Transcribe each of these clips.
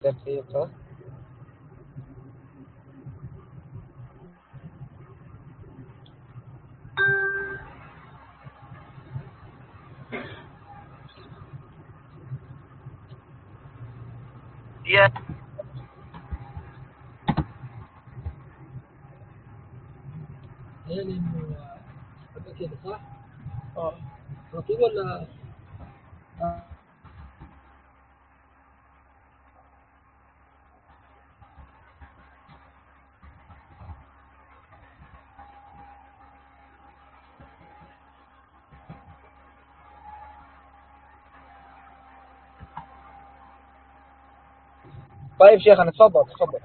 دقيقة. يعني كده صح؟ رطوب ولا طيب شيخنا تفضل.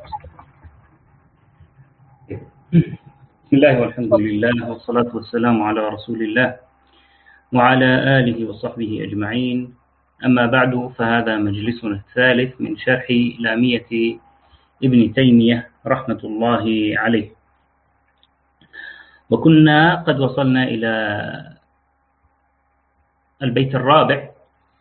بسم الله والحمد لله والصلاة والسلام على رسول الله وعلى آله وصحبه أجمعين. أما بعد، فهذا مجلسنا الثالث من شرح لامية ابن تيمية رحمة الله عليه، وكنا قد وصلنا إلى البيت الرابع.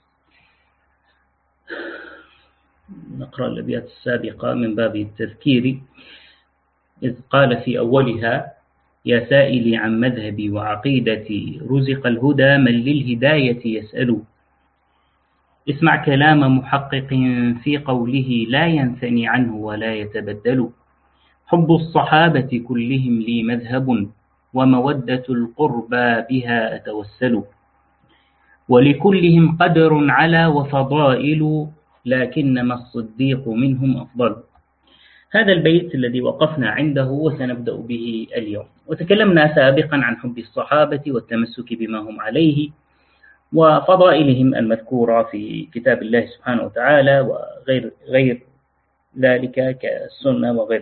نقرأ الأبيات السابقة من باب التذكير، إذ قال في أولها: يا سائلي عن مذهبي وعقيدتي، رزق الهدى من للهداية يسأل. اسمع كلام محقق في قوله، لا ينثني عنه ولا يتبدل. حب الصحابة كلهم لي مذهب، ومودة القربى بها أتوسل. ولكلهم قدر على وفضائل، لكنما الصديق منهم أفضل. هذا البيت الذي وقفنا عنده وسنبدأ به اليوم. وتكلمنا سابقا عن حب الصحابة والتمسك بما هم عليه وفضائلهم المذكورة في كتاب الله سبحانه وتعالى وغير ذلك كالسنة وغيره.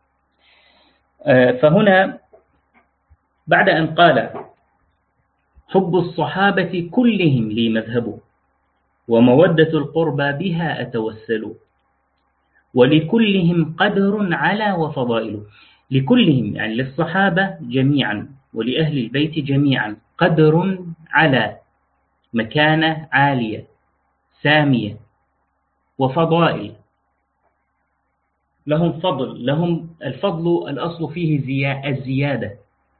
فهنا بعد أن قال حب الصحابة كلهم لي مذهب، ومودة القربى بها أتوسل. ولكلهم قدر على وفضائل. لكلهم يعني للصحابة جميعا ولأهل البيت جميعا قدر على، مكانة عالية سامية، وفضائل لهم فضل، لهم الفضل الأصل فيه الزيادة،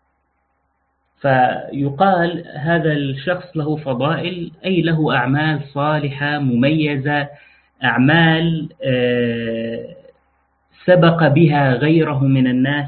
فيقال هذا الشخص له فضائل، أي له أعمال صالحة مميزة، أعمال سبق بها غيره من الناس،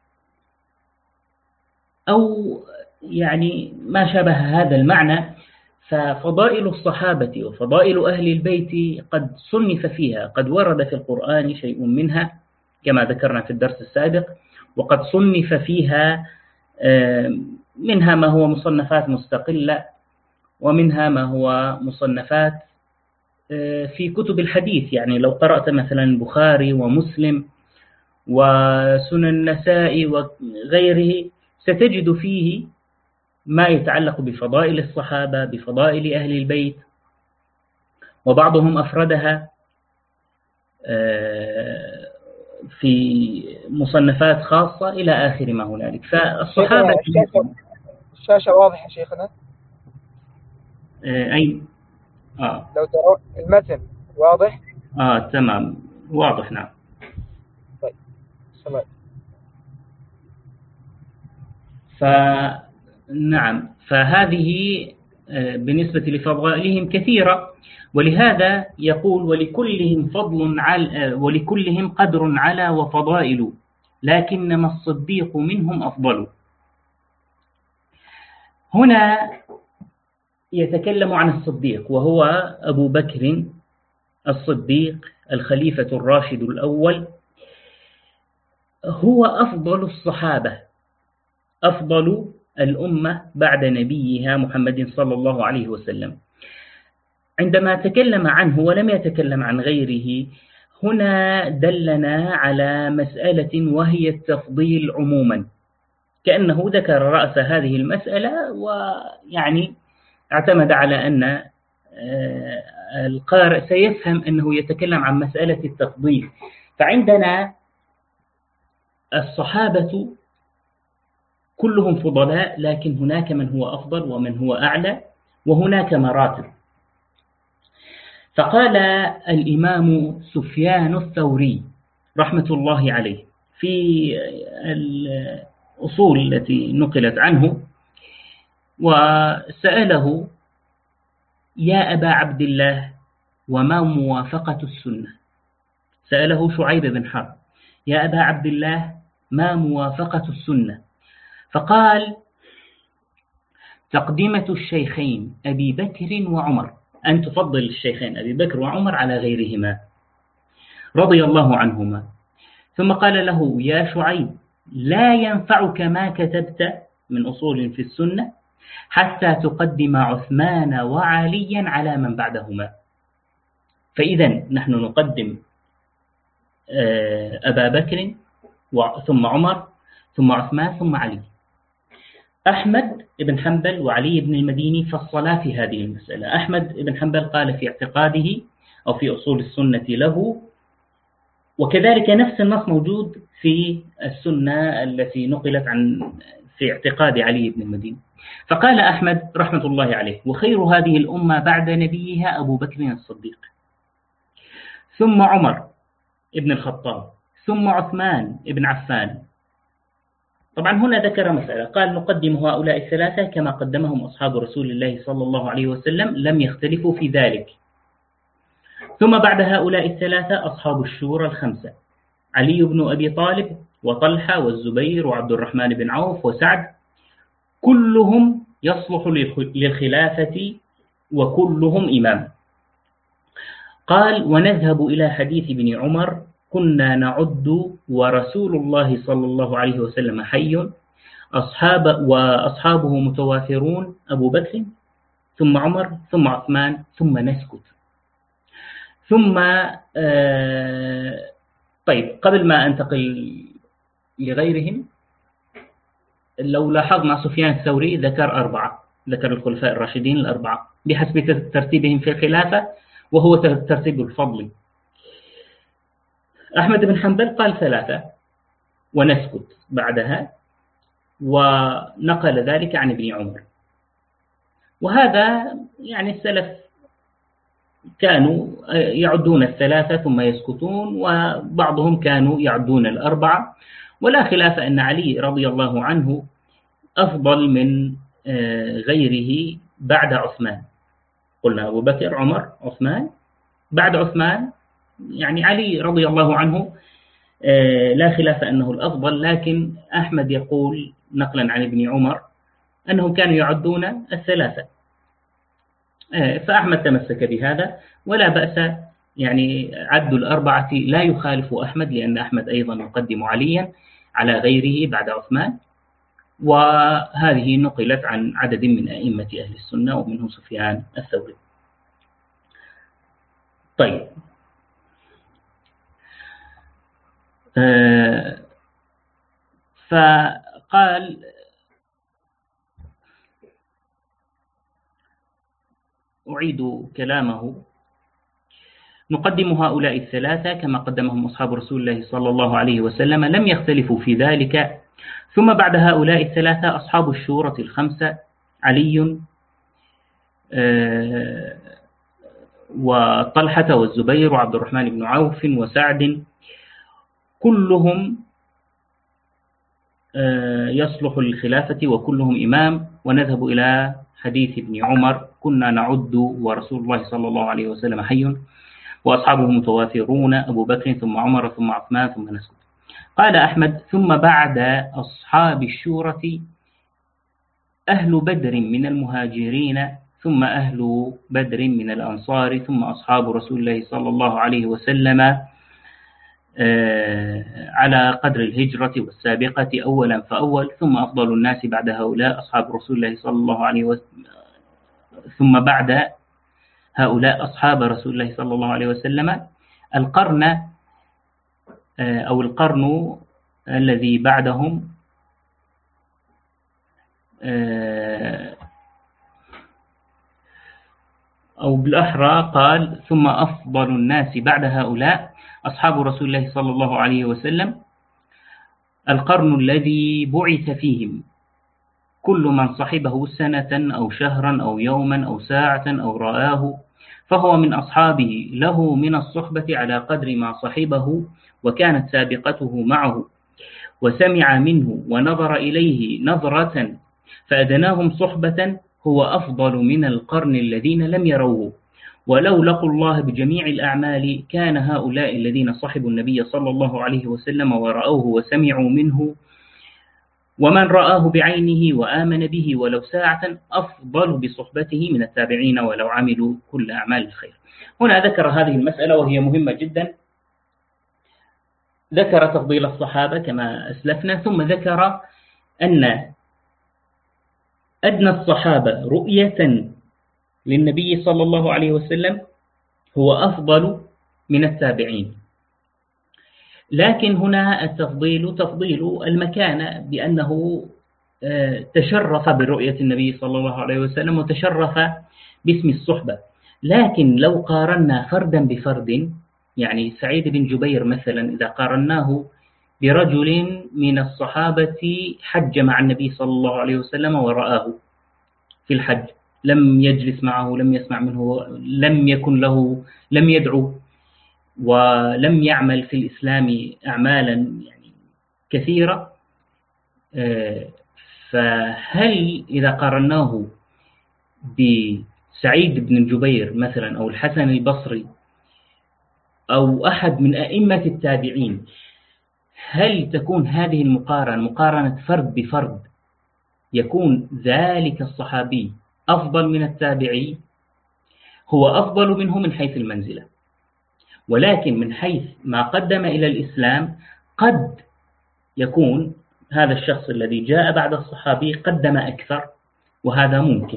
أو يعني ما شابه هذا المعنى. ففضائل الصحابة وفضائل أهل البيت قد صنف فيها، قد ورد في القرآن شيء منها كما ذكرنا في الدرس السابق، وقد صنف فيها منها ما هو مصنفات مستقلة، ومنها ما هو مصنفات في كتب الحديث. يعني لو قرأت مثلا البخاري ومسلم وسنن النسائي وغيره ستجد فيه ما يتعلق بفضائل الصحابة، بفضائل أهل البيت، وبعضهم أفردها في مصنفات خاصة إلى آخر ما هنالك. فالصحابة الشاشة واضحة شيخنا؟ أي لو ترى المتن واضح؟ تمام، واضح. نعم. طيب سمعت. نعم، فهذه بالنسبة لفضائلهم كثيرة، ولهذا يقول ولكلهم قدر على وفضائل، لكنما الصديق منهم أفضل. هنا يتكلم عن الصديق، وهو أبو بكر الصديق الخليفة الراشد الأول، هو أفضل الصحابة، أفضل الأمة بعد نبيها محمد صلى الله عليه وسلم. عندما تكلم عنه ولم يتكلم عن غيره، هنا دلنا على مسألة وهي التفضيل عموما، كأنه ذكر رأس هذه المسألة، ويعني اعتمد على أن القارئ سيفهم أنه يتكلم عن مسألة التفضيل. فعندنا الصحابة كلهم فضلاء، لكن هناك من هو أفضل ومن هو أعلى، وهناك مراتب. فقال الإمام سفيان الثوري رحمة الله عليه في الأصول التي نقلت عنه، وسأله: يا أبا عبد الله، وما موافقة السنة؟ سأله شعيب بن حرب: يا أبا عبد الله، ما موافقة السنة؟ فقال: تقدمة الشيخين أبي بكر وعمر، أن تفضل الشيخين أبي بكر وعمر على غيرهما رضي الله عنهما. ثم قال له: يا شعيب، لا ينفعك ما كتبت من أصول في السنة حتى تقدم عثمان وعليا على من بعدهما. فإذا نحن نقدم أبا بكر ثم عمر ثم عثمان ثم علي. أحمد بن حنبل وعلي بن المديني فصلا في هذه المسألة. أحمد بن حنبل قال في اعتقاده أو في أصول السنة له، وكذلك نفس النص موجود في السنة التي نقلت عن في اعتقاد علي بن المديني. فقال أحمد رحمة الله عليه: وخير هذه الأمة بعد نبيها أبو بكر الصديق، ثم عمر ابن الخطاب، ثم عثمان ابن عفان. طبعا هنا ذكر مسألة، قال: نقدم هؤلاء الثلاثة كما قدمهم أصحاب رسول الله صلى الله عليه وسلم، لم يختلفوا في ذلك. ثم بعد هؤلاء الثلاثة أصحاب الشورى الخمسة: علي بن أبي طالب وطلحة والزبير وعبد الرحمن بن عوف وسعد، كلهم يصلح للخلافة وكلهم إمام. قال: ونذهب إلى حديث ابن عمر: كنا نعد ورسول الله صلى الله عليه وسلم حي، وأصحابه متوافرون، أبو بكر ثم عمر ثم عثمان ثم نسكت. ثم طيب، قبل ما أنتقل لغيرهم، لو لاحظنا سفيان الثوري ذكر أربعة، ذكر الخلفاء الراشدين الأربعة بحسب ترتيبهم في الخلافة، وهو ترتيب الفضل. أحمد بن حنبل قال ثلاثة ونسكت بعدها، ونقل ذلك عن ابن عمر. وهذا يعني السلف كانوا يعدون الثلاثة ثم يسكتون، وبعضهم كانوا يعدون الأربعة. ولا خلاف أن علي رضي الله عنه أفضل من غيره بعد عثمان. قلنا أبو بكر، عمر، عثمان. بعد عثمان يعني علي رضي الله عنه لا خلاف أنه الأفضل، لكن أحمد يقول نقلا عن ابن عمر أنهم كانوا يعدون الثلاثة، فأحمد تمسك بهذا ولا بأس. يعني عد الأربعة لا يخالف أحمد، لأن أحمد أيضا يقدم عليا على غيره بعد عثمان، وهذه نقلت عن عدد من أئمة أهل السنة ومنهم سفيان الثوري. طيب، فقال: أعيد كلامه: نقدم هؤلاء الثلاثة كما قدمهم أصحاب رسول الله صلى الله عليه وسلم، لم يختلفوا في ذلك. ثم بعد هؤلاء الثلاثة أصحاب الشورى الخمسة: علي وطلحة والزبير وعبد الرحمن بن عوف وسعد، كلهم يصلح للخلافة وكلهم إمام. ونذهب إلى حديث ابن عمر: كنا نعد ورسول الله صلى الله عليه وسلم حي، وأصحابه متوافرون، أبو بكر ثم عمر ثم عثمان ثم نسكت. قال أحمد: ثم بعد أصحاب الشورى أهل بدر من المهاجرين، ثم أهل بدر من الأنصار، ثم أصحاب رسول الله صلى الله عليه وسلم على قدر الهجرة والسابقة أولا فأول، ثم أفضل الناس بعد هؤلاء أصحاب رسول الله صلى الله عليه وسلم، ثم بعد هؤلاء أصحاب رسول الله صلى الله عليه وسلم. القرن أو القرن الذي بعدهم أو بالأحرى قال: ثم أفضل الناس بعد هؤلاء أصحاب رسول الله صلى الله عليه وسلم، القرن الذي بعث فيهم كل من صحبه سنة أو شهرا أو يوما أو ساعة أو رآه، فهو من أصحابه له من الصحبة على قدر ما صحبه وكانت سابقته معه، وسمع منه ونظر إليه نظرة، فأدناهم صحبة هو أفضل من القرن الذين لم يروه. ولو لقوا الله بجميع الأعمال كان هؤلاء الذين صحبوا النبي صلى الله عليه وسلم ورأوه وسمعوا منه ومن رآه بعينه وآمن به ولو ساعة أفضل بصحبته من التابعين ولو عملوا كل أعمال الخير. هنا ذكر هذه المسألة وهي مهمة جدا، ذكر تفضيل الصحابة كما أسلفنا، ثم ذكر أن أدنى الصحابة رؤية للنبي صلى الله عليه وسلم هو أفضل من التابعين. لكن هنا التفضيل تفضيل المكانة، بأنه تشرف برؤية النبي صلى الله عليه وسلم وتشرف باسم الصحبة. لكن لو قارنا فردا بفرد، يعني سعيد بن جبير مثلا إذا قارناه برجل من الصحابة حج مع النبي صلى الله عليه وسلم ورآه في الحج، لم يجلس معه، لم يسمع منه، لم يكن له، لم يدعو، ولم يعمل في الإسلام أعمالا يعني كثيرة، فهل إذا قارناه بسعيد بن جبير مثلا أو الحسن البصري أو أحد من أئمة التابعين، هل تكون هذه المقارنة مقارنة فرد بفرد يكون ذلك الصحابي أفضل من التابعي؟ هو أفضل منه من حيث المنزلة، ولكن من حيث ما قدم إلى الإسلام قد يكون هذا الشخص الذي جاء بعد الصحابي قدم أكثر، وهذا ممكن.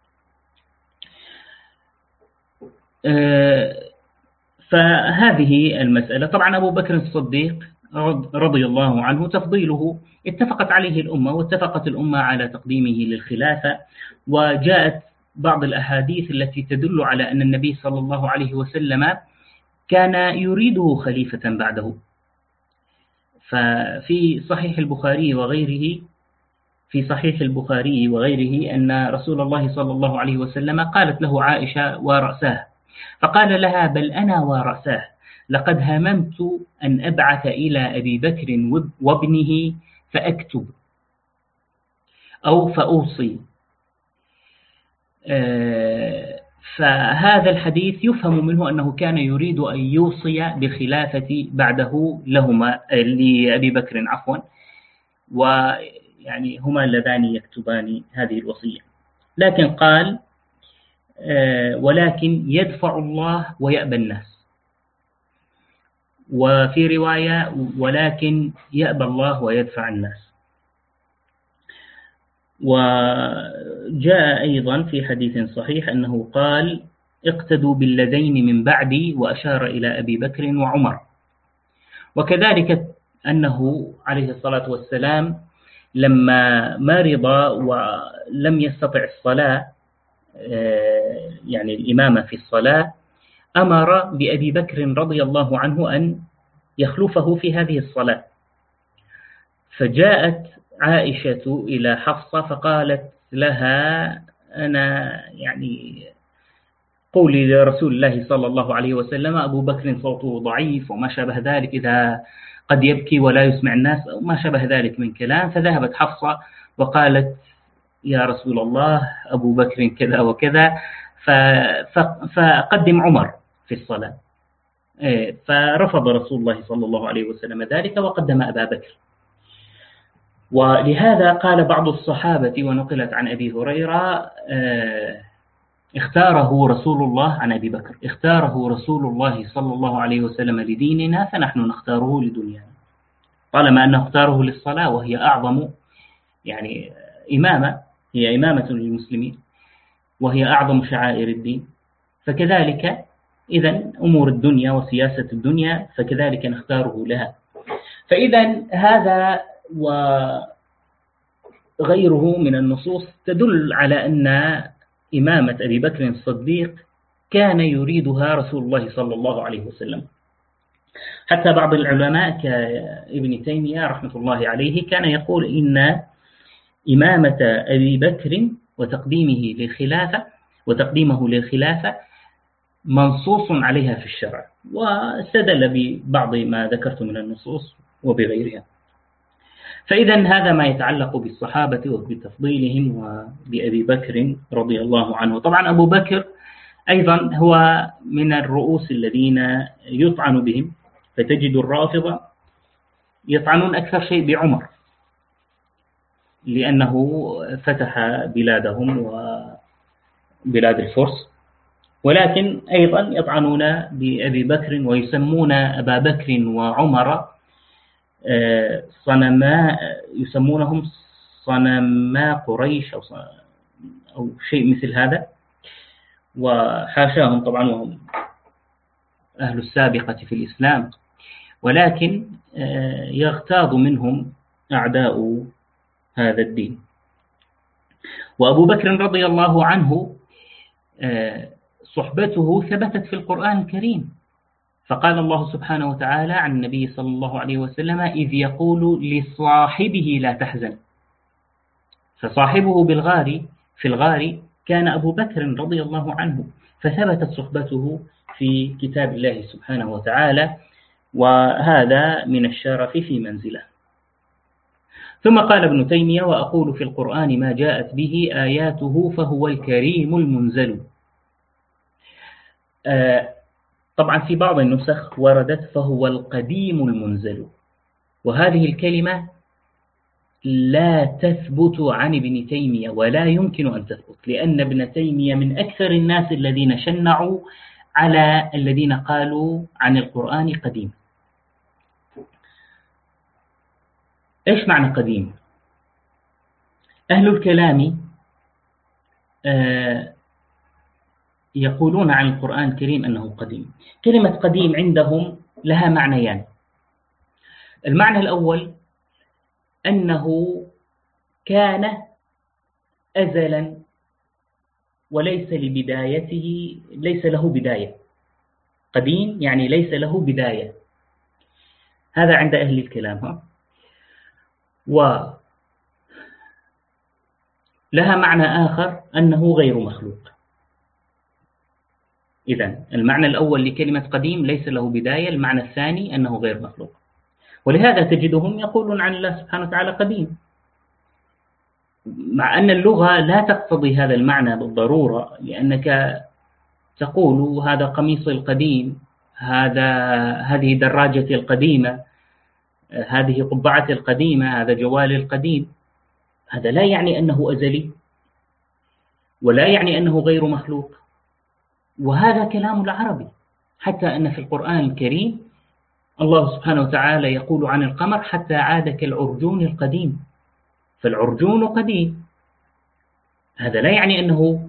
فهذه المسألة. طبعا أبو بكر الصديق رضي الله عنه تفضيله اتفقت عليه الأمة، واتفقت الأمة على تقديمه للخلافة، وجاءت بعض الأحاديث التي تدل على أن النبي صلى الله عليه وسلم كان يريده خليفة بعده. ففي صحيح البخاري وغيره أن رسول الله صلى الله عليه وسلم قالت له عائشة ورأساه، فقال لها بل أنا ورأساه، لقد هممت أن أبعث إلى أبي بكر وابنه فأكتب أو فأوصي. فهذا الحديث يفهم منه أنه كان يريد أن يوصي بالخلافة بعده لهما، لأبي بكر عفوا، ويعني هما اللذان يكتبان هذه الوصية. لكن قال ولكن يدفع الله ويأبى الناس، وفي رواية ولكن يأبى الله ويدفع الناس. وجاء أيضا في حديث صحيح أنه قال اقتدوا بالذين من بعدي، وأشار إلى أبي بكر وعمر. وكذلك أنه عليه الصلاة والسلام لما مرض ولم يستطع الصلاة يعني الإمامة في الصلاة، أمر بأبي بكر رضي الله عنه أن يخلفه في هذه الصلاة. فجاءت عائشة إلى حفصة فقالت لها أنا يعني قولي لرسول الله صلى الله عليه وسلم أبو بكر صوته ضعيف وما شابه ذلك، إذا قد يبكي ولا يسمع الناس ما شابه ذلك من كلام. فذهبت حفصة وقالت يا رسول الله أبو بكر كذا وكذا، فقدم عمر في الصلاة. فرفض رسول الله صلى الله عليه وسلم ذلك وقدم أبا بكر. ولهذا قال بعض الصحابة ونقلت عن أبي هريرة اختاره رسول الله عن أبي بكر، اختاره رسول الله صلى الله عليه وسلم لديننا فنحن نختاره لدنيانا، طالما أنه اختاره للصلاة وهي أعظم يعني إمامة، هي إمامة للمسلمين وهي أعظم شعائر الدين. فكذلك إذن أمور الدنيا وسياسة الدنيا فكذلك نختاره لها. فإذن هذا وغيره من النصوص تدل على أن إمامة أبي بكر الصديق كان يريدها رسول الله صلى الله عليه وسلم. حتى بعض العلماء كابن تيمية رحمة الله عليه كان يقول إن إمامة أبي بكر وتقديمه للخلافة منصوص عليها في الشرع، واستدل ببعض ما ذكرت من النصوص وبغيرها. فإذا هذا ما يتعلق بالصحابة وبتفضيلهم وبأبي بكر رضي الله عنه. طبعا أبو بكر أيضا هو من الرؤوس الذين يطعن بهم، فتجد الرافضة يطعنون أكثر شيء بعمر لأنه فتح بلادهم وبلاد الفرس، ولكن أيضا يطعنون بأبي بكر ويسمون أبا بكر وعمر صنما، يسمونهم صنما قريش أو شيء مثل هذا، وحاشاهم طبعا وهم أهل السابقة في الإسلام، ولكن يغتاظ منهم أعداء هذا الدين. وأبو بكر رضي الله عنه صحبته ثبتت في القرآن الكريم، فقال الله سبحانه وتعالى عن النبي صلى الله عليه وسلم: إذ يقول لصاحبه لا تحزن. فصاحبه في الغار كان أبو بكر رضي الله عنه، فثبتت صحبته في كتاب الله سبحانه وتعالى، وهذا من الشرف في منزله. ثم قال ابن تيمية: وأقول في القرآن ما جاءت به آياته فهو الكريم المنزل. طبعا في بعض النسخ وردت فهو القديم المنزل، وهذه الكلمة لا تثبت عن ابن تيمية ولا يمكن أن تثبت، لأن ابن تيمية من أكثر الناس الذين شنعوا على الذين قالوا عن القرآن قديم. إيش معنى قديم؟ أهل الكلام يقولون عن القرآن الكريم أنه قديم. كلمة قديم عندهم لها معنيان. المعنى الأول أنه كان أزلا وليس لبدايته، ليس له بداية. قديم يعني ليس له بداية، هذا عند أهل الكلام. ولها معنى آخر أنه غير مخلوق. إذن المعنى الأول لكلمة قديم ليس له بداية، المعنى الثاني أنه غير مخلوق. ولهذا تجدهم يقولون عن الله سبحانه وتعالى قديم، مع أن اللغة لا تقتضي هذا المعنى بالضرورة، لأنك تقول هذا قميص القديم، هذه دراجتي القديمة، هذه قبعتي القديمة، هذا جوالي القديم. هذا لا يعني أنه أزلي ولا يعني أنه غير مخلوق، وهذا كلام العربي. حتى أن في القرآن الكريم الله سبحانه وتعالى يقول عن القمر: حتى عاد كالعرجون القديم. فالعرجون قديم، هذا لا يعني أنه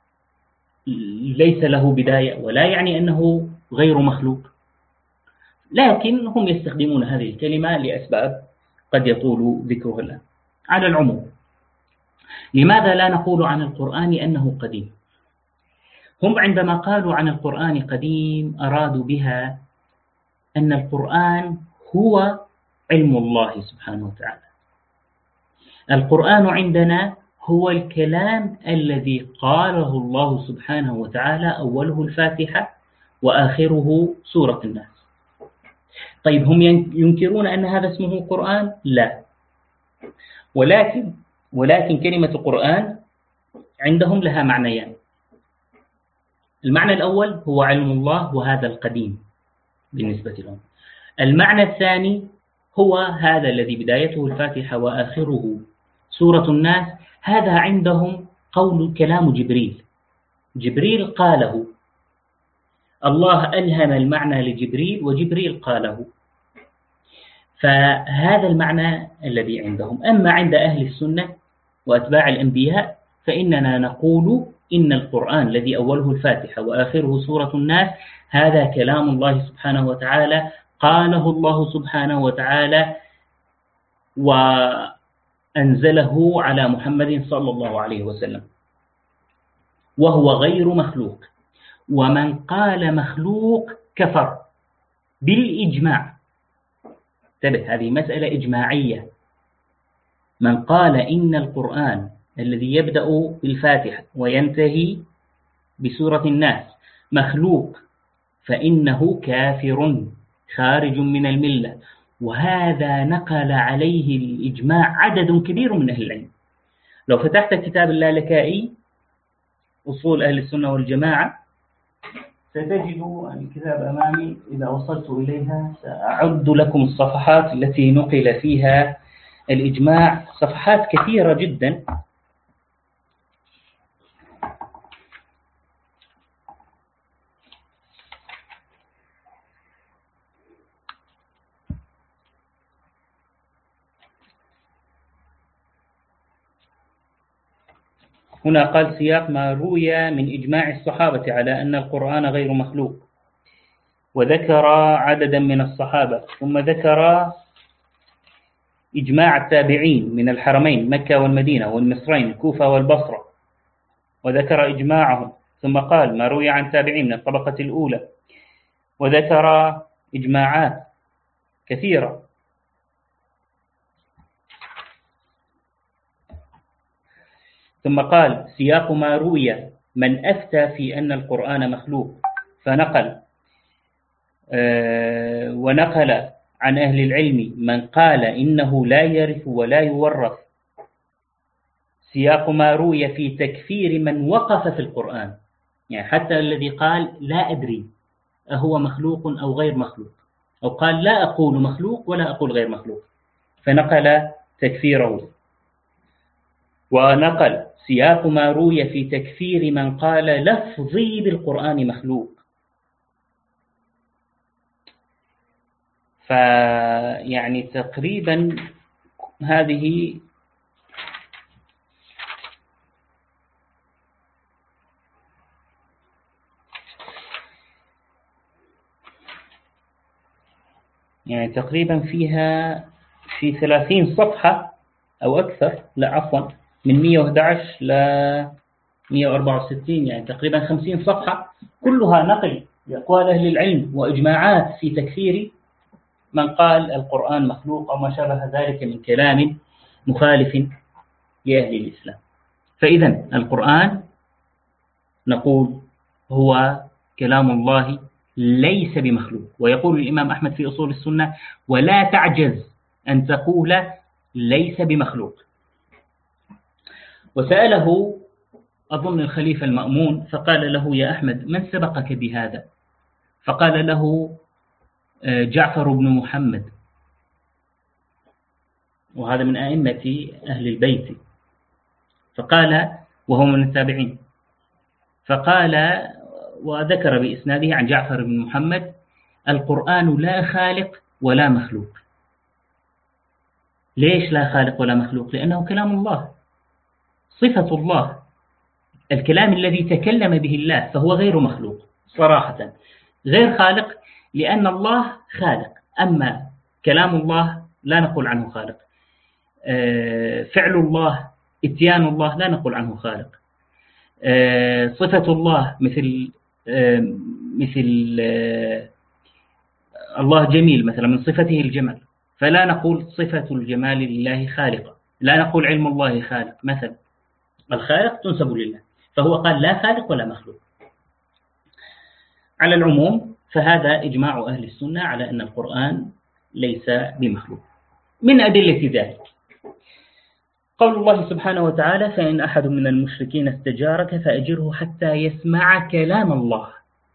ليس له بداية ولا يعني أنه غير مخلوق، لكن هم يستخدمون هذه الكلمة لأسباب قد يطول ذكرها الآن. على العموم، لماذا لا نقول عن القرآن أنه قديم؟ هم عندما قالوا عن القرآن قديم أرادوا بها أن القرآن هو علم الله سبحانه وتعالى. القرآن عندنا هو الكلام الذي قاله الله سبحانه وتعالى، أوله الفاتحة وآخره سورة الناس. طيب هم ينكرون أن هذا اسمه قرآن؟ لا، ولكن كلمة القرآن عندهم لها معنيان. المعنى الأول هو علم الله، وهذا القديم بالنسبة لهم. المعنى الثاني هو هذا الذي بدايته الفاتحة وآخره سورة الناس، هذا عندهم قول كلام جبريل قاله، الله ألهم المعنى لجبريل وجبريل قاله، فهذا المعنى الذي عندهم. أما عند أهل السنة وأتباع الأنبياء فإننا نقول إن القرآن الذي أوله الفاتحة وآخره سورة الناس هذا كلام الله سبحانه وتعالى، قاله الله سبحانه وتعالى وأنزله على محمد صلى الله عليه وسلم، وهو غير مخلوق. ومن قال مخلوق كفر بالإجماع. انتبه، هذه مسألة إجماعية. من قال إن القرآن الذي يبدأ بالفاتحة وينتهي بسورة الناس مخلوق فإنه كافر خارج من الملة. وهذا نقل عليه الإجماع عدد كبير من أهل العلم. لو فتحت كتاب اللالكائي أصول أهل السنة والجماعة ستجد الكتاب أمامي، إذا وصلت إليها سأعد لكم الصفحات التي نقل فيها الإجماع، صفحات كثيرة جدا. هنا قال سياق ما روي من إجماع الصحابة على أن القرآن غير مخلوق، وذكر عددا من الصحابة، ثم ذكر إجماع التابعين من الحرمين مكة والمدينة والمصرين الكوفة والبصرة، وذكر إجماعهم، ثم قال ما روي عن تابعين من الطبقة الأولى، وذكر إجماعات كثيرة. ثم قال سياق ما روي من أفتى في أن القرآن مخلوق، فنقل ونقل عن أهل العلم من قال إنه لا يرث ولا يورث. سياق ما روي في تكفير من وقف في القرآن، يعني حتى الذي قال لا أدري أهو مخلوق أو غير مخلوق، أو قال لا أقول مخلوق ولا أقول غير مخلوق، فنقل تكفيره. ونقل سياق ما روي في تكفير من قال لفظي بالقرآن مخلوق. فيعني تقريبا هذه يعني تقريبا فيها في 30 صفحة أو أكثر، لا عفوا من 111 ل 164، يعني تقريبا 50 صفحة كلها نقل لأقوال أهل العلم وإجماعات في تكفير من قال القرآن مخلوق أو ما شابه ذلك من كلام مخالف لأهل الإسلام. فإذا القرآن نقول هو كلام الله ليس بمخلوق. ويقول الإمام أحمد في أصول السنة ولا تعجز أن تقول ليس بمخلوق. وسأله أظن الخليفة المأمون فقال له يا أحمد من سبقك بهذا؟ فقال له جعفر بن محمد، وهذا من أئمة أهل البيت، فقال وهو من التابعين، فقال وذكر بإسناده عن جعفر بن محمد القرآن لا خالق ولا مخلوق. ليش لا خالق ولا مخلوق؟ لأنه كلام الله، صفة الله، الكلام الذي تكلم به الله، فهو غير مخلوق صراحة، غير خالق لأن الله خالق. أما كلام الله لا نقول عنه خالق، فعل الله إتيان الله لا نقول عنه خالق، صفة الله مثل الله جميل مثلا من صفته الجمال، فلا نقول صفة الجمال لله خالقة، لا نقول علم الله خالق مثلا، الخالق تنسب لله، فهو قال لا خالق ولا مخلوق. على العموم فهذا إجماع أهل السنة على أن القرآن ليس بمخلوق. من أدلة ذلك قول الله سبحانه وتعالى فإن أحد من المشركين استجارك فأجره حتى يسمع كلام الله،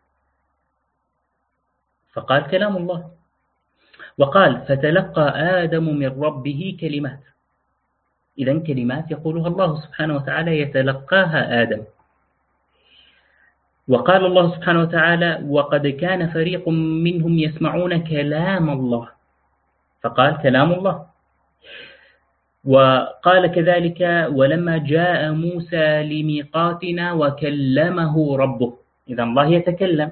فقال كلام الله. وقال فتلقى آدم من ربه كلمات، إذن كلمات يقولها الله سبحانه وتعالى يتلقاها آدم. وقال الله سبحانه وتعالى وقد كان فريق منهم يسمعون كلام الله، فقال كلام الله. وقال كذلك ولما جاء موسى لميقاتنا وكلمه ربه، إذا الله يتكلم.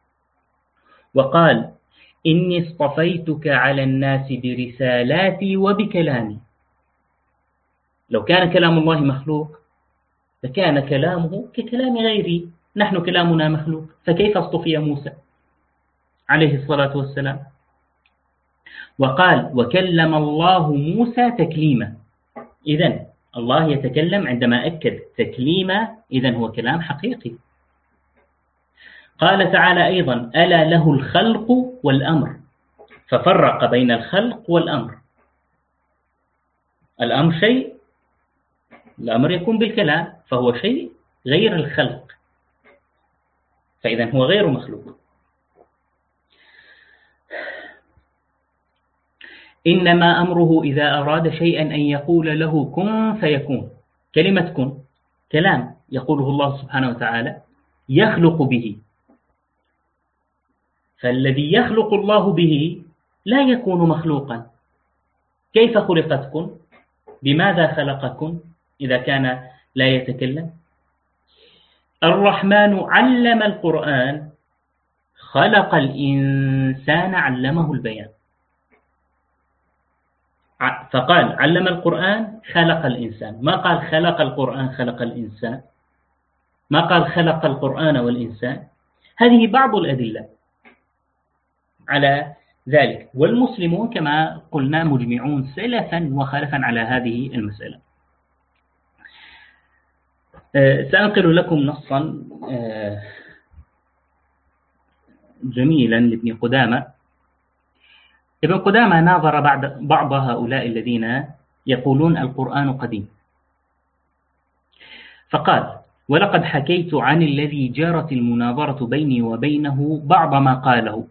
وقال إني اصطفيتك على الناس برسالاتي وبكلامي. لو كان كلام الله مخلوق فكان كلامه ككلام غيري، نحن كلامنا مخلوق، فكيف اصطفي موسى عليه الصلاة والسلام؟ وقال وكلم الله موسى تكليما، إذن الله يتكلم عندما أكد تكليما، إذن هو كلام حقيقي. قال تعالى أيضا: ألا له الخلق والأمر، ففرق بين الخلق والأمر. الأمر شيء، الأمر يكون بالكلام، فهو شيء غير الخلق، فإذا هو غير مخلوق. إنما أمره إذا أراد شيئا أن يقول له كن فيكون. كلمة كن كلام يقوله الله سبحانه وتعالى يخلق به، فالذي يخلق الله به لا يكون مخلوقا. كيف خلقت كن؟ بماذا خلق كن إذا كان لا يتكلم؟ الرحمن علم القرآن، خلق الإنسان علمه البيان. فقال علم القرآن خلق الإنسان، ما قال خلق القرآن خلق الإنسان، ما قال خلق القرآن والإنسان. هذه بعض الأدلة على ذلك، والمسلمون كما قلنا مجمعون سلفا وخلفا على هذه المسألة. سأنقل لكم نصا جميلا لابن قدامة. ابن قدامة ناظر بعض هؤلاء الذين يقولون القرآن قديم، فقال: ولقد حكيت عن الذي جرت المناظرة بيني وبينه بعض ما قاله،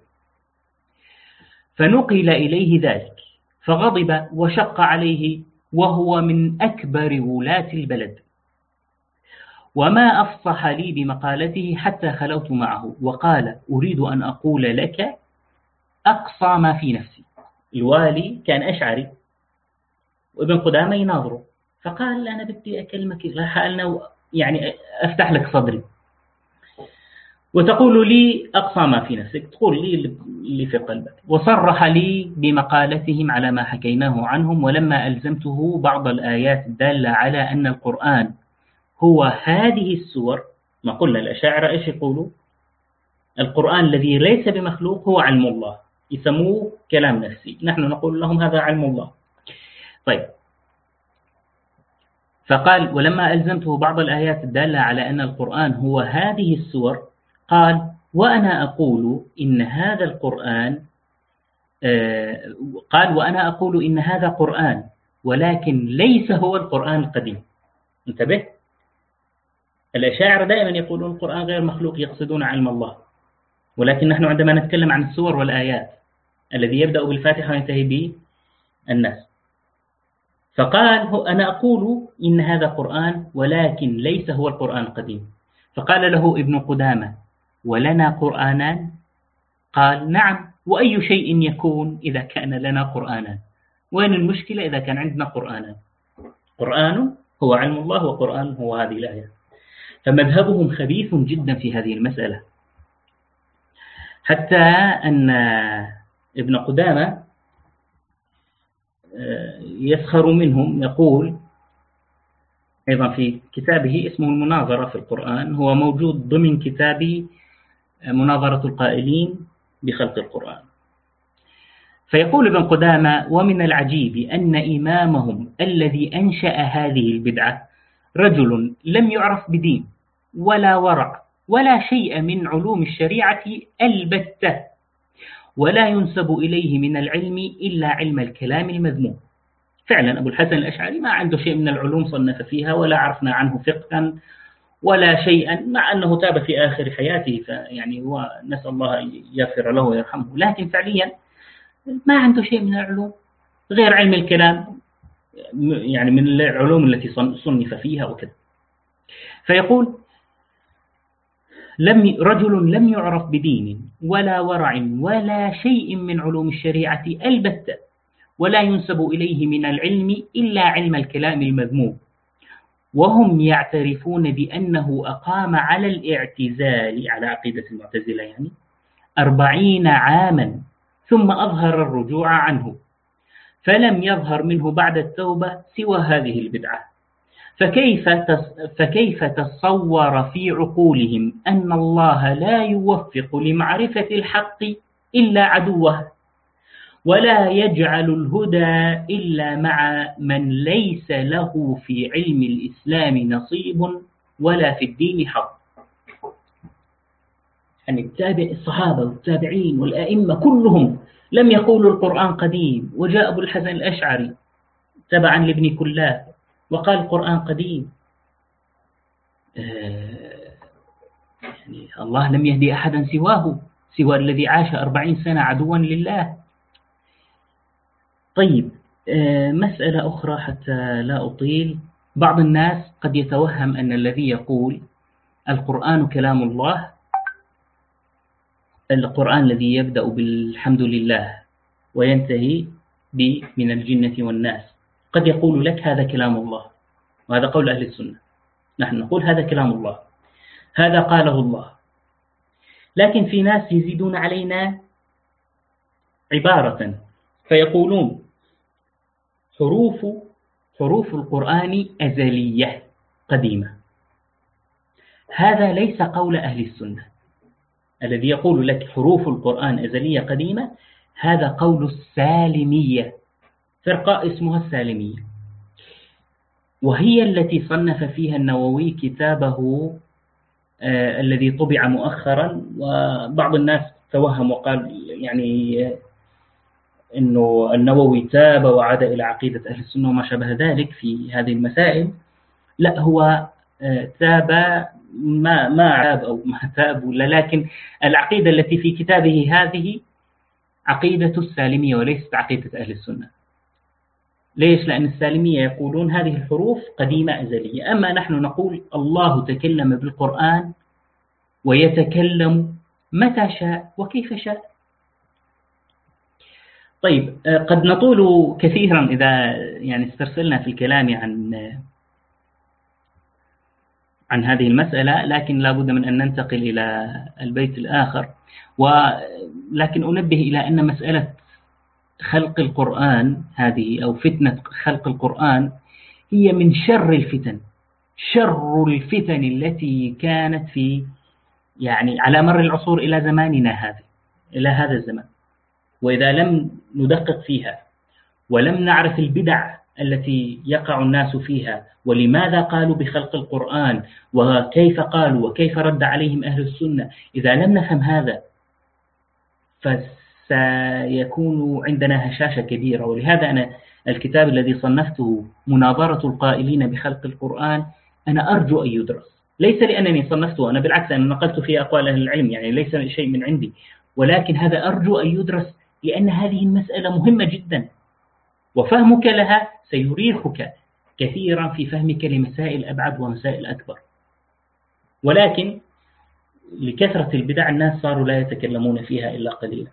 فنقل إليه ذلك فغضب وشق عليه، وهو من أكبر ولاة البلد، وما أفصح لي بمقالته حتى خلوت معه، وقال: أريد أن أقول لك أقصى ما في نفسي. الوالي كان أشعري وابن قدامة يناظره، فقال: أنا بدي أكلمك لحالنا، يعني أفتح لك صدري، وتقول لي أقصى ما في نفسك، تقول لي اللي في قلبك. وصرح لي بمقالتهم على ما حكيناه عنهم، ولما ألزمته بعض الآيات الدالة على أن القرآن هو هذه السور. ما قلنا الأشاعرة إيش يقولوا؟ القرآن الذي ليس بمخلوق هو علم الله، يسموه كلام نفسي، نحن نقول لهم هذا علم الله. طيب، فقال: ولما ألزمته بعض الآيات الدالة على أن القرآن هو هذه السور، قال: وأنا أقول إن هذا القرآن وأنا أقول إن هذا قرآن، ولكن ليس هو القرآن القديم. انتبه، الأشاعرة دائما يقولون القرآن غير مخلوق، يقصدون علم الله، ولكن نحن عندما نتكلم عن السور والآيات الذي يبدأ بالفاتحة وينتهي بالناس. فقال: أنا أقول إن هذا قرآن ولكن ليس هو القرآن القديم. فقال له ابن قدامة: ولنا قرآنان؟ قال: نعم، وأي شيء يكون إذا كان لنا قرآنان؟ وين المشكلة إذا كان عندنا قرآنان؟ قرآن هو علم الله، وقرآن هو هذه الآية. فمذهبهم خبيث جدا في هذه المسألة، حتى أن ابن قدامة يسخر منهم، يقول أيضا في كتابه اسمه المناظرة في القرآن، هو موجود ضمن كتاب مناظرة القائلين بخلق القرآن. فيقول ابن قدامة: ومن العجيب أن إمامهم الذي أنشأ هذه البدعة رجل لم يعرف بدين ولا ورع ولا شيء من علوم الشريعة البتة، ولا ينسب إليه من العلم إلا علم الكلام المذموم. فعلا أبو الحسن الأشعري ما عنده شيء من العلوم صنف فيها، ولا عرفنا عنه فقها ولا شيئا، مع أنه تاب في آخر حياته، فيعني هو نسأل الله يغفر له ويرحمه، لكن فعليا ما عنده شيء من العلوم غير علم الكلام، يعني من العلوم التي صنف فيها وكذا. فيقول: رجل لم يعرف بدين ولا ورع ولا شيء من علوم الشريعة البتة، ولا ينسب إليه من العلم إلا علم الكلام المذموم، وهم يعترفون بأنه أقام على الاعتزال، على عقيدة المعتزلة يعني، 40 عاما، ثم أظهر الرجوع عنه، فلم يظهر منه بعد التوبة سوى هذه البدعة. فكيف تصور في عقولهم أن الله لا يوفق لمعرفة الحق إلا عدوه، ولا يجعل الهدى إلا مع من ليس له في علم الإسلام نصيب ولا في الدين حظ. يعني الصحابة والتابعين والأئمة كلهم لم يقولوا القرآن قديم، وجاء أبو الحسن الأشعري تبعا لابن كلاب وقال القرآن قديم. يعني الله لم يهدي أحدا سوى الذي عاش 40 سنة عدوا لله. طيب، مسألة أخرى حتى لا أطيل. بعض الناس قد يتوهم أن الذي يقول القرآن كلام الله، القرآن الذي يبدأ بالحمد لله وينتهي من الجنة والناس، قد يقول لك هذا كلام الله، وهذا قول أهل السنة. نحن نقول هذا كلام الله، هذا قاله الله. لكن في ناس يزيدون علينا عبارة فيقولون حروف القرآن أزلية قديمة. هذا ليس قول أهل السنة. الذي يقول لك حروف القرآن أزلية قديمة هذا قول السالمية، فرقة اسمها السالمية، وهي التي صنف فيها النووي كتابه الذي طبع مؤخرا. وبعض الناس توهم وقال يعني إنه النووي تاب وعاد إلى عقيدة أهل السنة وما شابه ذلك في هذه المسائل. لا، هو تاب ما عاب أو ما تاب، لكن العقيدة التي في كتابه هذه عقيدة السالمية وليست عقيدة أهل السنة. ليش؟ لأن السالمية يقولون هذه الحروف قديمة أزلية، أما نحن نقول الله تكلم بالقرآن ويتكلم متى شاء وكيف شاء. طيب، قد نطول كثيرا إذا يعني استرسلنا في الكلام عن هذه المسألة، لكن لا بد من أن ننتقل إلى البيت الآخر. ولكن أنبه إلى أن مسألة خلق القرآن هذه أو فتنة خلق القرآن هي من شر الفتن التي كانت في يعني على مر العصور إلى زماننا هذا، إلى هذا الزمان. وإذا لم ندقق فيها ولم نعرف البدع التي يقع الناس فيها ولماذا قالوا بخلق القرآن وكيف قالوا وكيف رد عليهم أهل السنة، إذا لم نفهم هذا فسيكون عندنا هشاشة كبيرة. ولهذا أنا الكتاب الذي صنفته مناظرة القائلين بخلق القرآن أنا أرجو أن يدرس، ليس لأنني صنفته، أنا بالعكس أنا نقلت فيه أقوال أهل العلم، يعني ليس شيء من عندي، ولكن هذا أرجو أن يدرس لأن هذه المسألة مهمة جدا، وفهمك لها سيريحك كثيرا في فهمك لمسائل أبعد ومسائل أكبر. ولكن لكثرة البدع الناس صاروا لا يتكلمون فيها إلا قليلا.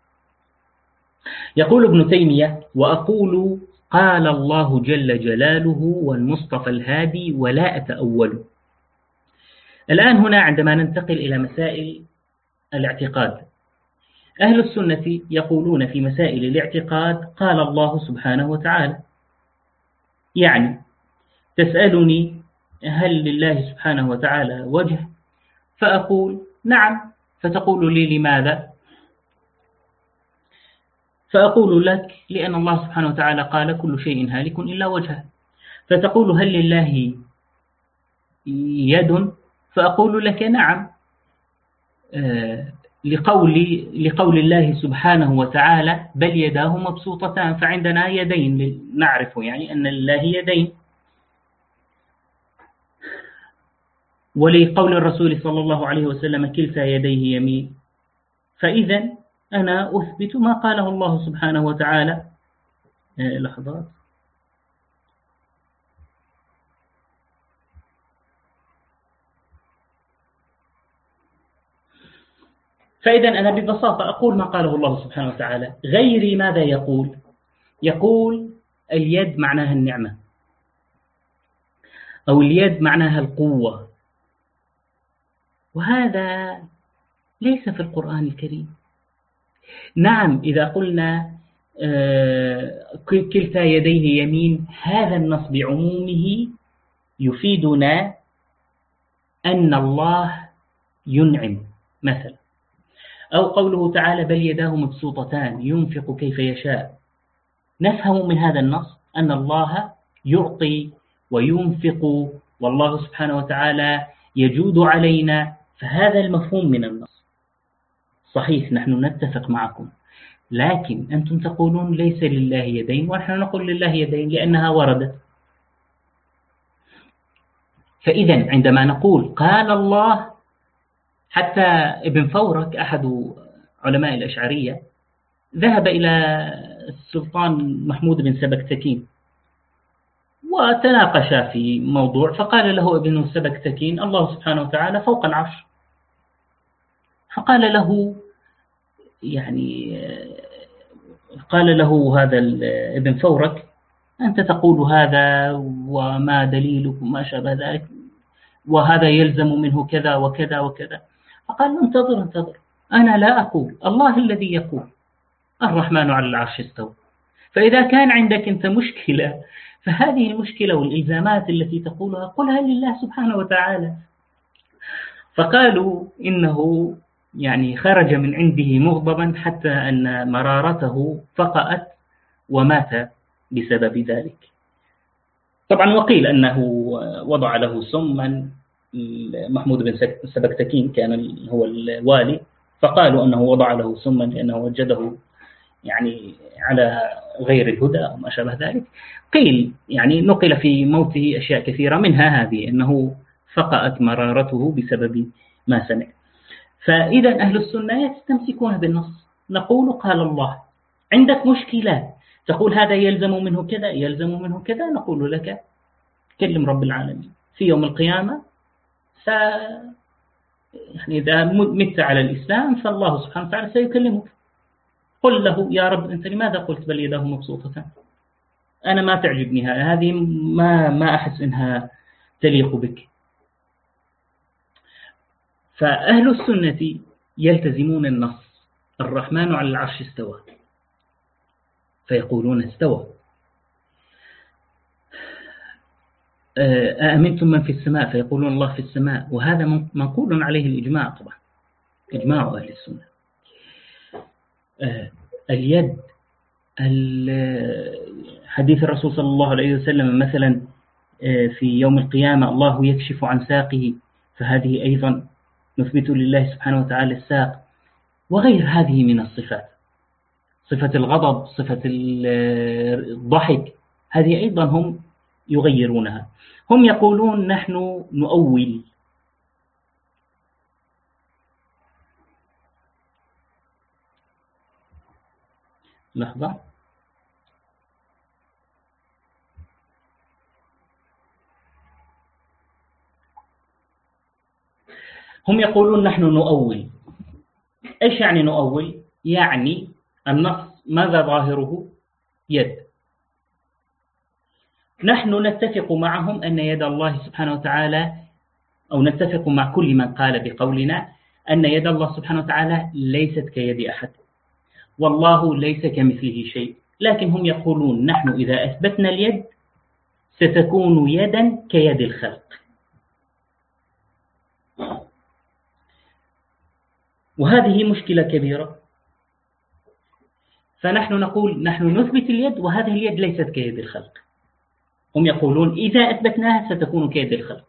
يقول ابن تيمية: وأقول قال الله جل جلاله والمصطفى الهادي ولا أتأول. الآن هنا عندما ننتقل إلى مسائل الاعتقاد، أهل السنة يقولون في مسائل الاعتقاد قال الله سبحانه وتعالى. يعني تسألني هل لله سبحانه وتعالى وجه؟ فأقول نعم، فتقول لي لماذا؟ فأقول لك لأن الله سبحانه وتعالى قال كل شيء هالك إلا وجهه. فتقول هل لله يد؟ فأقول لك نعم، لقول الله سبحانه وتعالى بل يداه مبسوطتان، فعندنا يدين، نعرف يعني أن لله يدين. ولقول الرسول صلى الله عليه وسلم كلتا يديه يمين. فإذا أنا أثبت ما قاله الله سبحانه وتعالى. لحظات. فإذا أنا ببساطة أقول ما قاله الله سبحانه وتعالى. غيري ماذا يقول؟ يقول اليد معناها النعمة، أو اليد معناها القوة، وهذا ليس في القرآن الكريم. نعم، إذا قلنا كلتا يديه يمين، هذا النص بعمومه يفيدنا أن الله ينعم مثلا، أو قوله تعالى بل يداه مبسوطتان ينفق كيف يشاء. نفهم من هذا النص أن الله يعطي وينفق، والله سبحانه وتعالى يجود علينا، فهذا المفهوم من النص. صحيح نحن نتفق معكم، لكن أنتم تقولون ليس لله يدين ونحن نقول لله يدين لأنها وردت. فإذا عندما نقول قال الله، حتى ابن فورك أحد علماء الأشعرية ذهب إلى السلطان محمود بن سبكتكين وتناقشا في موضوع، فقال له ابن سبكتكين الله سبحانه وتعالى فوق العرش، فقال له قال له هذا ابن فورك أنت تقول هذا وما دليلك وما شابه ذلك، وهذا يلزم منه كذا وكذا وكذا. فقال انتظر، أنا لا أقول، الله الذي يقول الرحمن على العرش استوى. فإذا كان عندك أنت مشكلة، فهذه المشكلة والإلزامات التي تقولها قلها لله سبحانه وتعالى. فقالوا إنه خرج من عنده مغضبا حتى أن مرارته فقأت ومات بسبب ذلك. طبعا وقيل أنه وضع له سما، محمود بن سبكتكين كان هو الوالي، فقالوا أنه وضع له سما لأنه وجده على غير الهدى أو ما شابه ذلك. قيل نقل في موته أشياء كثيرة، منها هذه أنه فقأت مرارته بسبب ما سمع. فإذا أهل السنة يستمسكون بالنص. نقول قال الله، عندك مشكلة تقول هذا يلزم منه كذا يلزم منه كذا، نقول لك كلم رب العالمين في يوم القيامة. إذا مت على الإسلام فالله سبحانه وتعالى سيكلمك. قل له يا رب أنت لماذا قلت بل يداه مبسوطتان؟ أنا ما تعجبني هذه، ما أحس إنها تليق بك. فأهل السنة يلتزمون النص، الرحمن على العرش استوى، فيقولون استوى. أأمنتم من في السماء فيقولون الله في السماء، وهذا منقول عليه الإجماع، طبعا إجماع أهل السنة. اليد، حديث الرسول صلى الله عليه وسلم مثلا في يوم القيامة الله يكشف عن ساقه، فهذه أيضا نثبت لله سبحانه وتعالى الساق. وغير هذه من الصفات، صفة الغضب، صفة الضحك، هذه أيضا هم يغيرونها. هم يقولون نحن نؤول. لحظة، هم يقولون نحن نؤول. إيش يعني نؤول؟ يعني النص ماذا ظاهره؟ يد. نحن نتفق معهم أن يد الله سبحانه وتعالى، أو نتفق مع كل من قال بقولنا أن يد الله سبحانه وتعالى ليست كيد أحد، والله ليس كمثله شيء. لكن هم يقولون نحن إذا أثبتنا اليد ستكون يدا كيد الخلق. وهذه مشكلة كبيرة. فنحن نقول نحن نثبت اليد، وهذه اليد ليست كيد الخلق. هم يقولون إذا أثبتناها ستكون كيد الخلق،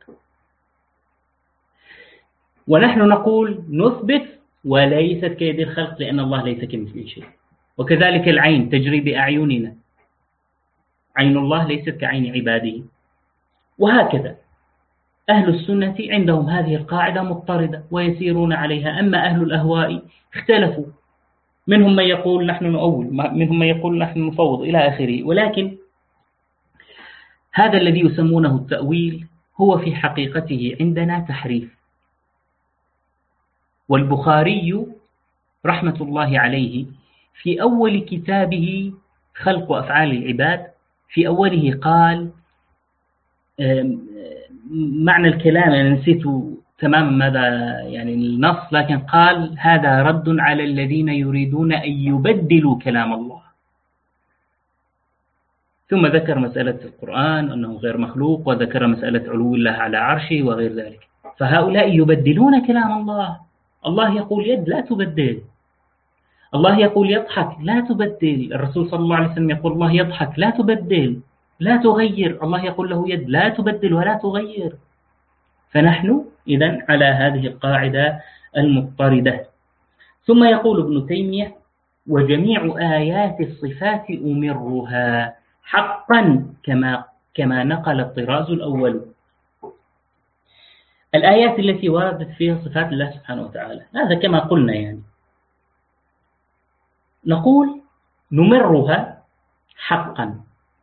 ونحن نقول نثبت وليست كيد الخلق لأن الله ليس كمثله شيء. وكذلك العين تجري بأعيننا، عين الله ليست كعين عباده. وهكذا أهل السنة عندهم هذه القاعدة مضطردة ويسيرون عليها. أما أهل الأهواء اختلفوا، منهم من يقول نحن نؤول، منهم من يقول نحن نفوض إلى آخره. ولكن هذا الذي يسمونه التأويل هو في حقيقته عندنا تحريف. والبخاري رحمة الله عليه في أول كتابه خلق أفعال العباد في أوله قال، معنى الكلام أنا نسيت تماما ماذا النص، لكن قال هذا رد على الذين يريدون أن يبدلوا كلام الله. ثم ذكر مسألة القرآن أنه غير مخلوق، وذكر مسألة علو الله على عرشه وغير ذلك. فهؤلاء يبدلون كلام الله. الله يقول يد لا تبدل، الله يقول يضحك لا تبدل، الرسول صلى الله عليه وسلم يقول الله يضحك لا تبدل لا تغير، الله يقول له يد لا تبدل ولا تغير. فنحن إذن على هذه القاعدة المضطردة. ثم يقول ابن تيمية: وجميع آيات الصفات أمرها حقا كما نقل الطراز الأول. الآيات التي وردت فيها صفات الله سبحانه وتعالى، هذا كما قلنا يعني نقول نمرها حقا،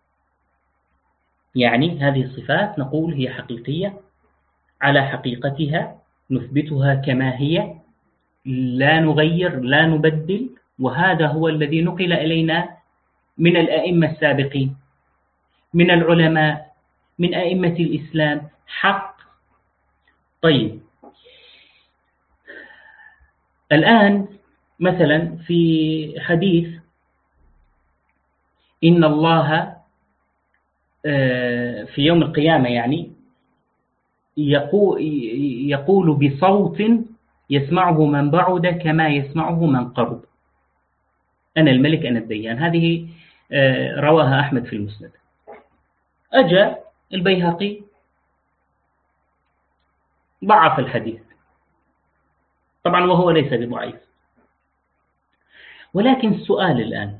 يعني هذه الصفات نقول هي حقيقية على حقيقتها، نثبتها كما هي، لا نغير لا نبدل، وهذا هو الذي نقل إلينا من الأئمة السابقين، من العلماء، من أئمة الإسلام، حق. طيب، الآن مثلا في حديث إن الله في يوم القيامة يعني يقول بصوت يسمعه من بعد كما يسمعه من قرب: أنا الملك أنا الديان. هذه رواها أحمد في المسند. أجا البيهقي ضعف الحديث طبعا، وهو ليس بضعيف، ولكن السؤال الآن: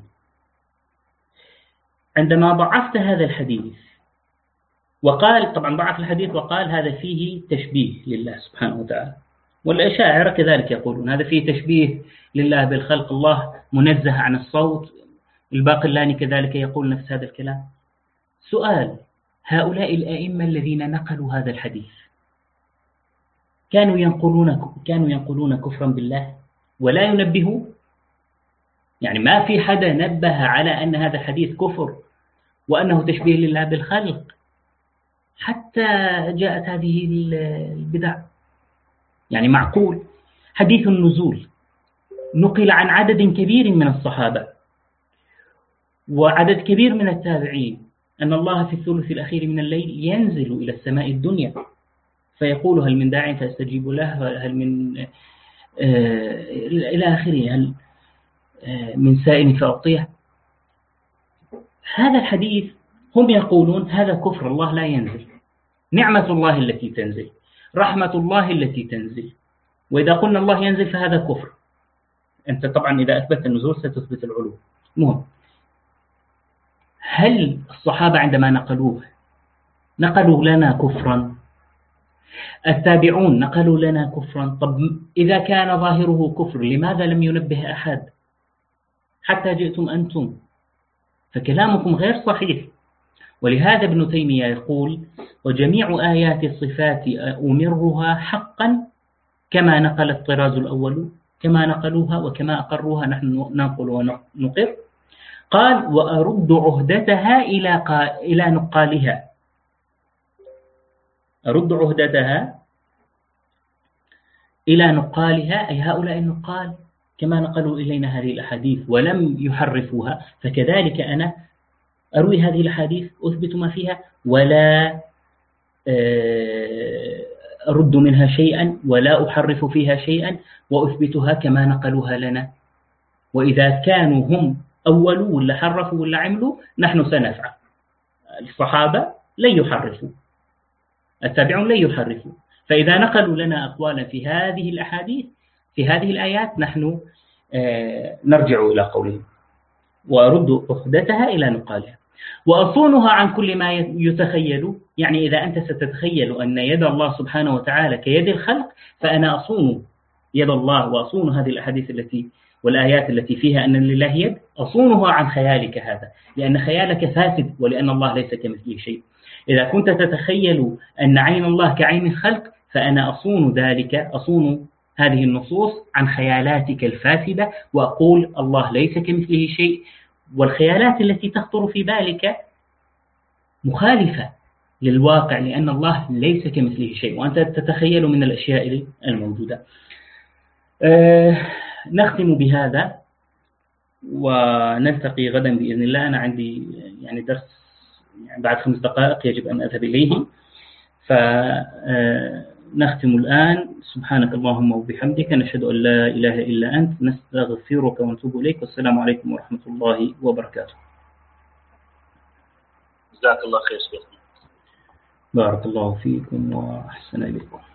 عندما ضعفت هذا الحديث وقال، طبعا ضعف الحديث وقال هذا فيه تشبيه لله سبحانه وتعالى، والأشاعرة كذلك يقولون هذا فيه تشبيه لله بالخلق، الله منزه عن الصوت، الباقلاني كذلك يقول نفس هذا الكلام. سؤال: هؤلاء الأئمة الذين نقلوا هذا الحديث كانوا ينقلون كفرا بالله ولا ينبهوا؟ يعني ما في حدا نبه على أن هذا الحديث كفر وأنه تشبيه لله بالخلق حتى جاءت هذه البدع. يعني معقول حديث النزول نقل عن عدد كبير من الصحابة وعدد كبير من التابعين أن الله في الثلث الأخير من الليل ينزل إلى السماء الدنيا فيقول: هل من داع فاستجيب له، هل من إلى آخره، هل من سائل فأعطيه. هذا الحديث هم يقولون هذا كفر، الله لا ينزل، نعمة الله التي تنزل، رحمة الله التي تنزل، وإذا قلنا الله ينزل فهذا كفر. أنت طبعا إذا أثبت النزول ستثبت العلو. مهم، هل الصحابة عندما نقلوا لنا كفرا؟ التابعون نقلوا لنا كفرا؟ طب إذا كان ظاهره كفر لماذا لم ينبه أحد حتى جئتم أنتم؟ فكلامكم غير صحيح. ولهذا ابن تيمية يقول: وجميع آيات الصفات أمرها حقا كما نقل الطراز الأول، كما نقلوها وكما أقروها نحن ننقل ونقر. قال: وأرد عهدتها إلى نقالها. أرد عهدتها إلى نقالها، أي هؤلاء النقال كما نقلوا إلينا هذه الأحاديث ولم يحرفوها، فكذلك أنا أروي هذه الأحاديث أثبت ما فيها ولا أرد منها شيئا ولا أحرف فيها شيئا وأثبتها كما نقلوها لنا. وإذا كانوا هم أولوا ولا حرفوا ولا عملوا نحن سنفعل. الصحابة لن يحرفوا، التابعون لن يحرفوا، فإذا نقلوا لنا أقوالا في هذه الأحاديث في هذه الآيات نحن نرجع إلى قولهم وأرد عهدتها إلى نقالها وأصونها عن كل ما يتخيل. يعني إذا أنت ستتخيل أن يد الله سبحانه وتعالى كيد الخلق فأنا أصون يد الله وأصون هذه الأحاديث والآيات التي فيها أن لله يد، أصونها عن خيالك هذا، لأن خيالك فاسد ولأن الله ليس كمثله شيء. إذا كنت تتخيل أن عين الله كعين الخلق فأنا أصون ذلك، أصون هذه النصوص عن خيالاتك الفاسدة وأقول الله ليس كمثله شيء، والخيالات التي تخطر في بالك مخالفة للواقع لأن الله ليس كمثله شيء وأنت تتخيل من الأشياء الموجودة. نختم بهذا ونلتقي غدا بإذن الله. أنا عندي يعني درس يعني بعد 5 دقائق يجب أن أذهب إليه، فنختم الآن. سبحانك اللهم وبحمدك، نشهد أن لا إله إلا أنت، نستغفرك ونتوب إليك، والسلام عليكم ورحمة الله وبركاته. جزاك الله خير شيخنا. بارك الله فيكم وأحسن إليكم.